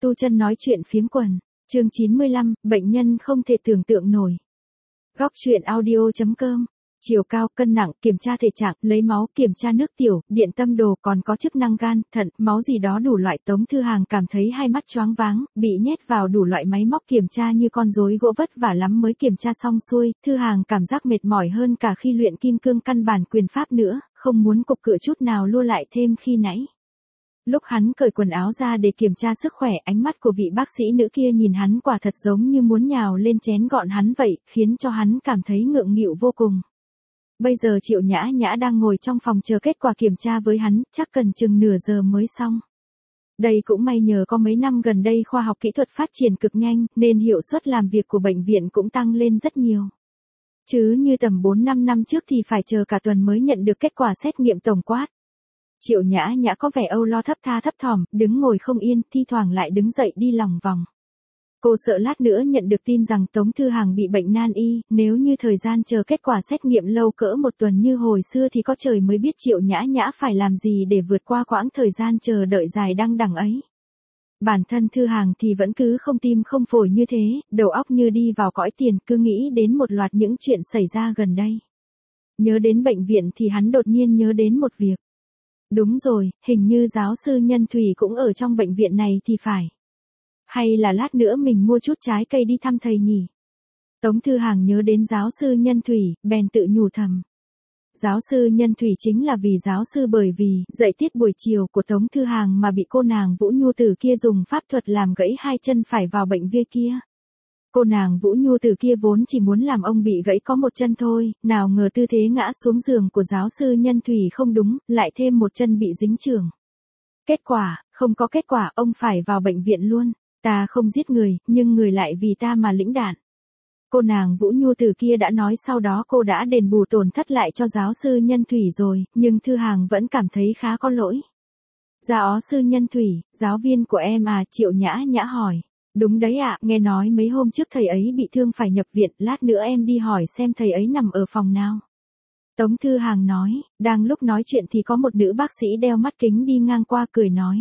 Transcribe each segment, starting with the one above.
Tu Chân nói chuyện phiếm quần, chương 95, bệnh nhân không thể tưởng tượng nổi. Góc truyện audio.com. Chiều cao, cân nặng, kiểm tra thể trạng, lấy máu, kiểm tra nước tiểu, điện tâm đồ, còn có chức năng gan, thận, máu gì đó đủ loại. Tống Thư Hàng cảm thấy hai mắt choáng váng, bị nhét vào đủ loại máy móc kiểm tra như con rối gỗ, vất vả lắm mới kiểm tra xong xuôi. Thư Hàng cảm giác mệt mỏi hơn cả khi luyện kim cương căn bản quyền pháp nữa, không muốn cục cựa chút nào lua lại thêm khi nãy. Lúc hắn cởi quần áo ra để kiểm tra sức khỏe, ánh mắt của vị bác sĩ nữ kia nhìn hắn quả thật giống như muốn nhào lên chén gọn hắn vậy, khiến cho hắn cảm thấy ngượng nghịu vô cùng. Bây giờ Triệu Nhã Nhã đang ngồi trong phòng chờ kết quả kiểm tra với hắn, chắc cần chừng nửa giờ mới xong. Đây cũng may nhờ có mấy năm gần đây khoa học kỹ thuật phát triển cực nhanh, nên hiệu suất làm việc của bệnh viện cũng tăng lên rất nhiều. Chứ như tầm 4-5 năm trước thì phải chờ cả tuần mới nhận được kết quả xét nghiệm tổng quát. Triệu Nhã Nhã có vẻ âu lo thấp tha thấp thỏm, đứng ngồi không yên, thi thoảng lại đứng dậy đi lòng vòng. Cô sợ lát nữa nhận được tin rằng Tống Thư Hàng bị bệnh nan y, nếu như thời gian chờ kết quả xét nghiệm lâu cỡ một tuần như hồi xưa thì có trời mới biết Triệu Nhã Nhã phải làm gì để vượt qua quãng thời gian chờ đợi dài đăng đẳng ấy. Bản thân Thư Hàng thì vẫn cứ không tim không phổi như thế, đầu óc như đi vào cõi tiền, cứ nghĩ đến một loạt những chuyện xảy ra gần đây. Nhớ đến bệnh viện thì hắn đột nhiên nhớ đến một việc. Đúng rồi, hình như giáo sư Nhân Thủy cũng ở trong bệnh viện này thì phải. Hay là lát nữa mình mua chút trái cây đi thăm thầy nhỉ? Tống Thư Hàng nhớ đến giáo sư Nhân Thủy, bèn tự nhủ thầm. Giáo sư Nhân Thủy chính là vì giáo sư bởi vì dạy tiết buổi chiều của Tống Thư Hàng mà bị cô nàng Vũ Nhu Tử kia dùng pháp thuật làm gãy hai chân phải vào bệnh viện kia. Cô nàng Vũ Nhu Tử kia vốn chỉ muốn làm ông bị gãy có một chân thôi, nào ngờ tư thế ngã xuống giường của giáo sư Nhân Thủy không đúng, lại thêm một chân bị dính chưởng. Kết quả, không có kết quả, ông phải vào bệnh viện luôn. Ta không giết người, nhưng người lại vì ta mà lĩnh đạn. Cô nàng Vũ Nhu Tử kia đã nói sau đó cô đã đền bù tổn thất lại cho giáo sư Nhân Thủy rồi, nhưng Thư Hàng vẫn cảm thấy khá có lỗi. Giáo sư Nhân Thủy, giáo viên của em à? Triệu Nhã Nhã hỏi. Đúng đấy ạ, nghe nói mấy hôm trước thầy ấy bị thương phải nhập viện, lát nữa em đi hỏi xem thầy ấy nằm ở phòng nào. Tống Thư Hàng nói, đang lúc nói chuyện thì có một nữ bác sĩ đeo mắt kính đi ngang qua cười nói.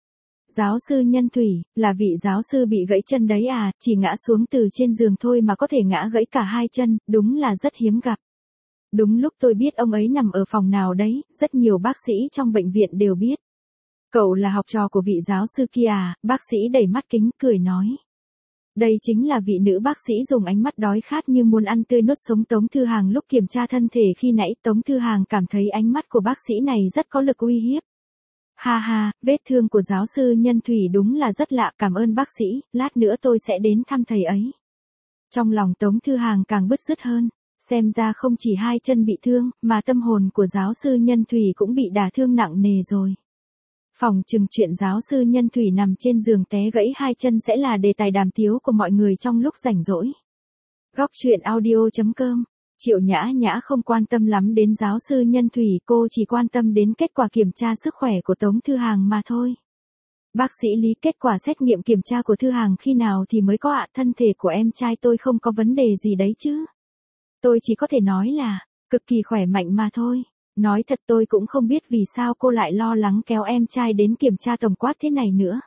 Giáo sư Nhân Thủy, là vị giáo sư bị gãy chân đấy à, chỉ ngã xuống từ trên giường thôi mà có thể ngã gãy cả hai chân, đúng là rất hiếm gặp. Đúng lúc tôi biết ông ấy nằm ở phòng nào đấy, rất nhiều bác sĩ trong bệnh viện đều biết. Cậu là học trò của vị giáo sư kia à? Bác sĩ đẩy mắt kính cười nói. Đây chính là vị nữ bác sĩ dùng ánh mắt đói khát như muốn ăn tươi nuốt sống Tống Thư Hàng lúc kiểm tra thân thể khi nãy. Tống Thư Hàng cảm thấy ánh mắt của bác sĩ này rất có lực uy hiếp. Ha ha, vết thương của giáo sư Nhân Thủy đúng là rất lạ, cảm ơn bác sĩ, lát nữa tôi sẽ đến thăm thầy ấy. Trong lòng Tống Thư Hàng càng bứt rứt hơn, xem ra không chỉ hai chân bị thương, mà tâm hồn của giáo sư Nhân Thủy cũng bị đả thương nặng nề rồi. Phòng chừng chuyện giáo sư Nhân Thủy nằm trên giường té gãy hai chân sẽ là đề tài đàm tiếu của mọi người trong lúc rảnh rỗi. Góc truyện audio.com. Triệu Nhã Nhã không quan tâm lắm đến giáo sư Nhân Thủy, cô chỉ quan tâm đến kết quả kiểm tra sức khỏe của Tống Thư Hàng mà thôi. Bác sĩ Lý, kết quả xét nghiệm kiểm tra của Thư Hàng khi nào thì mới có ạ? Thân thể của em trai tôi không có vấn đề gì đấy chứ? Tôi chỉ có thể nói là, cực kỳ khỏe mạnh mà thôi. Nói thật tôi cũng không biết vì sao cô lại lo lắng kéo em trai đến kiểm tra tổng quát thế này nữa.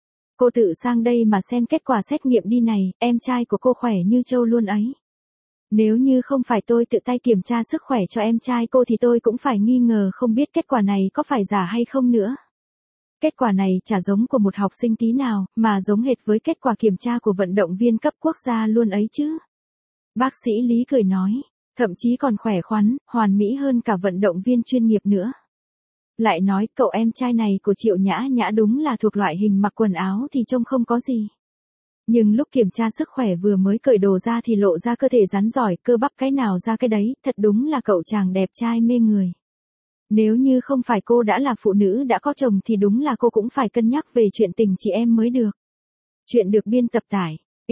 Cô tự sang đây mà xem kết quả xét nghiệm đi này, em trai của cô khỏe như trâu luôn ấy. Nếu như không phải tôi tự tay kiểm tra sức khỏe cho em trai cô thì tôi cũng phải nghi ngờ không biết kết quả này có phải giả hay không nữa. Kết quả này chả giống của một học sinh tí nào, mà giống hệt với kết quả kiểm tra của vận động viên cấp quốc gia luôn ấy chứ. Bác sĩ Lý cười nói, thậm chí còn khỏe khoắn, hoàn mỹ hơn cả vận động viên chuyên nghiệp nữa. Lại nói cậu em trai này của Triệu Nhã Nhã đúng là thuộc loại hình mặc quần áo thì trông không có gì. Nhưng lúc kiểm tra sức khỏe vừa mới cởi đồ ra thì lộ ra cơ thể rắn giỏi, cơ bắp cái nào ra cái đấy, thật đúng là cậu chàng đẹp trai mê người. Nếu như không phải cô đã là phụ nữ đã có chồng thì đúng là cô cũng phải cân nhắc về chuyện tình chị em mới được. Chuyện được biên tập tải.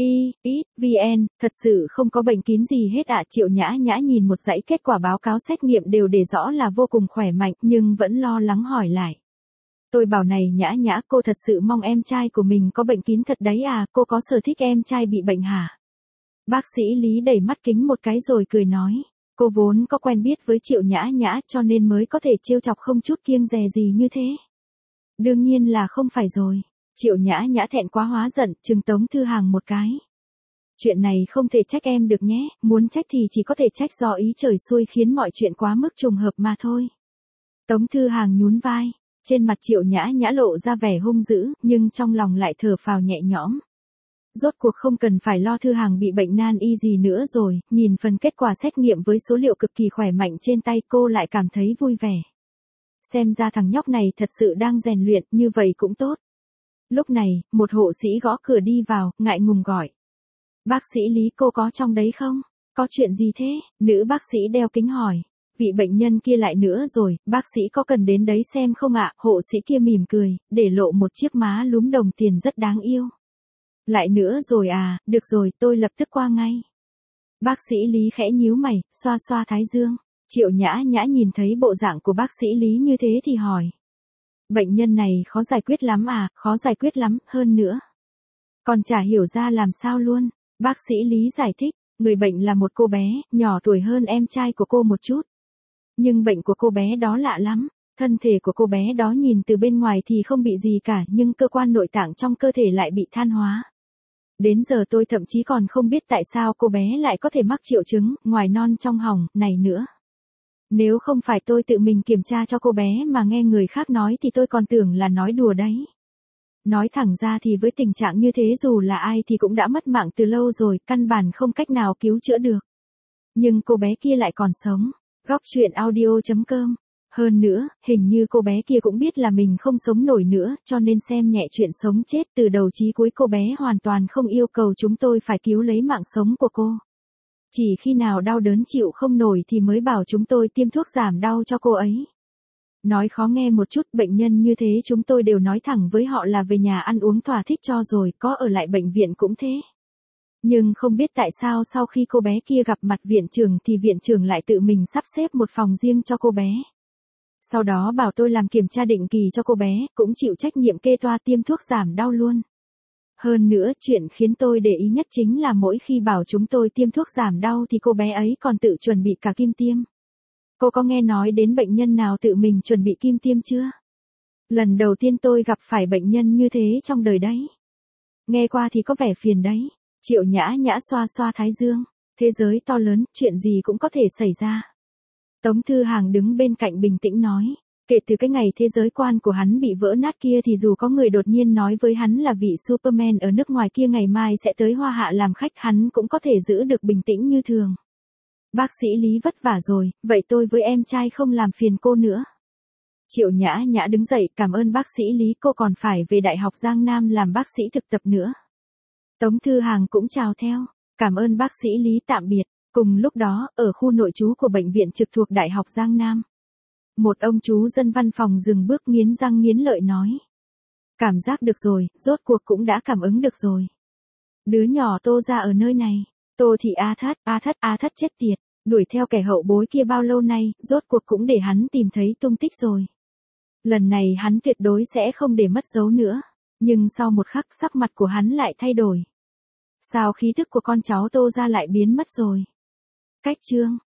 VN, thật sự không có bệnh kín gì hết ạ. Triệu Nhã Nhã nhìn một dãy kết quả báo cáo xét nghiệm đều để rõ là vô cùng khỏe mạnh nhưng vẫn lo lắng hỏi lại. Tôi bảo này Nhã Nhã, cô thật sự mong em trai của mình có bệnh kín thật đấy à, cô có sở thích em trai bị bệnh hả? Bác sĩ Lý đẩy mắt kính một cái rồi cười nói, cô vốn có quen biết với Triệu Nhã Nhã cho nên mới có thể trêu chọc không chút kiêng dè gì như thế. Đương nhiên là không phải rồi. Triệu Nhã Nhã thẹn quá hóa giận, trừng Tống Thư Hàng một cái. Chuyện này không thể trách em được nhé, muốn trách thì chỉ có thể trách do ý trời xui khiến mọi chuyện quá mức trùng hợp mà thôi. Tống Thư Hàng nhún vai, trên mặt Triệu Nhã Nhã lộ ra vẻ hung dữ, nhưng trong lòng lại thở phào nhẹ nhõm. Rốt cuộc không cần phải lo Thư Hàng bị bệnh nan y gì nữa rồi, nhìn phần kết quả xét nghiệm với số liệu cực kỳ khỏe mạnh trên tay cô lại cảm thấy vui vẻ. Xem ra thằng nhóc này thật sự đang rèn luyện, như vậy cũng tốt. Lúc này, một hộ sĩ gõ cửa đi vào, ngại ngùng gọi. Bác sĩ Lý, cô có trong đấy không? Có chuyện gì thế? Nữ bác sĩ đeo kính hỏi. Vị bệnh nhân kia lại nữa rồi, bác sĩ có cần đến đấy xem không ạ? Hộ sĩ kia mỉm cười, để lộ một chiếc má lúm đồng tiền rất đáng yêu. Lại nữa rồi à, được rồi, tôi lập tức qua ngay. Bác sĩ Lý khẽ nhíu mày, xoa xoa thái dương. Triệu Nhã Nhã nhìn thấy bộ dạng của bác sĩ Lý như thế thì hỏi. Bệnh nhân này khó giải quyết lắm à, khó giải quyết lắm, hơn nữa. Còn chả hiểu ra làm sao luôn. Bác sĩ Lý giải thích, người bệnh là một cô bé, nhỏ tuổi hơn em trai của cô một chút. Nhưng bệnh của cô bé đó lạ lắm. Thân thể của cô bé đó nhìn từ bên ngoài thì không bị gì cả, nhưng cơ quan nội tạng trong cơ thể lại bị than hóa. Đến giờ tôi thậm chí còn không biết tại sao cô bé lại có thể mắc triệu chứng, ngoài non trong họng, này nữa. Nếu không phải tôi tự mình kiểm tra cho cô bé mà nghe người khác nói thì tôi còn tưởng là nói đùa đấy. Nói thẳng ra thì với tình trạng như thế dù là ai thì cũng đã mất mạng từ lâu rồi, căn bản không cách nào cứu chữa được. Nhưng cô bé kia lại còn sống. Góc truyện audio.com. Hơn nữa, hình như cô bé kia cũng biết là mình không sống nổi nữa, cho nên xem nhẹ chuyện sống chết từ đầu chí cuối cô bé hoàn toàn không yêu cầu chúng tôi phải cứu lấy mạng sống của cô. Chỉ khi nào đau đớn chịu không nổi thì mới bảo chúng tôi tiêm thuốc giảm đau cho cô ấy. Nói khó nghe một chút, bệnh nhân như thế chúng tôi đều nói thẳng với họ là về nhà ăn uống thỏa thích cho rồi, có ở lại bệnh viện cũng thế. Nhưng không biết tại sao sau khi cô bé kia gặp mặt viện trưởng thì viện trưởng lại tự mình sắp xếp một phòng riêng cho cô bé. Sau đó bảo tôi làm kiểm tra định kỳ cho cô bé, cũng chịu trách nhiệm kê toa tiêm thuốc giảm đau luôn. Hơn nữa, chuyện khiến tôi để ý nhất chính là mỗi khi bảo chúng tôi tiêm thuốc giảm đau thì cô bé ấy còn tự chuẩn bị cả kim tiêm. Cô có nghe nói đến bệnh nhân nào tự mình chuẩn bị kim tiêm chưa? Lần đầu tiên tôi gặp phải bệnh nhân như thế trong đời đấy. Nghe qua thì có vẻ phiền đấy. Triệu Nhã Nhã xoa xoa thái dương. Thế giới to lớn, chuyện gì cũng có thể xảy ra. Tống Thư Hàng đứng bên cạnh bình tĩnh nói. Kể từ cái ngày thế giới quan của hắn bị vỡ nát kia thì dù có người đột nhiên nói với hắn là vị Superman ở nước ngoài kia ngày mai sẽ tới Hoa Hạ làm khách, hắn cũng có thể giữ được bình tĩnh như thường. Bác sĩ Lý vất vả rồi, vậy tôi với em trai không làm phiền cô nữa. Triệu Nhã Nhã đứng dậy, cảm ơn bác sĩ Lý, cô còn phải về Đại học Giang Nam làm bác sĩ thực tập nữa. Tống Thư Hàng cũng chào theo, cảm ơn bác sĩ Lý, tạm biệt. Cùng lúc đó, ở khu nội trú của bệnh viện trực thuộc Đại học Giang Nam. Một ông chú dân văn phòng dừng bước nghiến răng nghiến lợi nói. Cảm giác được rồi, rốt cuộc cũng đã cảm ứng được rồi. Đứa nhỏ Tô ra ở nơi này. Tô thì a thất chết tiệt, đuổi theo kẻ hậu bối kia bao lâu nay, rốt cuộc cũng để hắn tìm thấy tung tích rồi. Lần này hắn tuyệt đối sẽ không để mất dấu nữa. Nhưng sau một khắc sắc mặt của hắn lại thay đổi. Sao khí thức của con cháu Tô ra lại biến mất rồi? Cách chương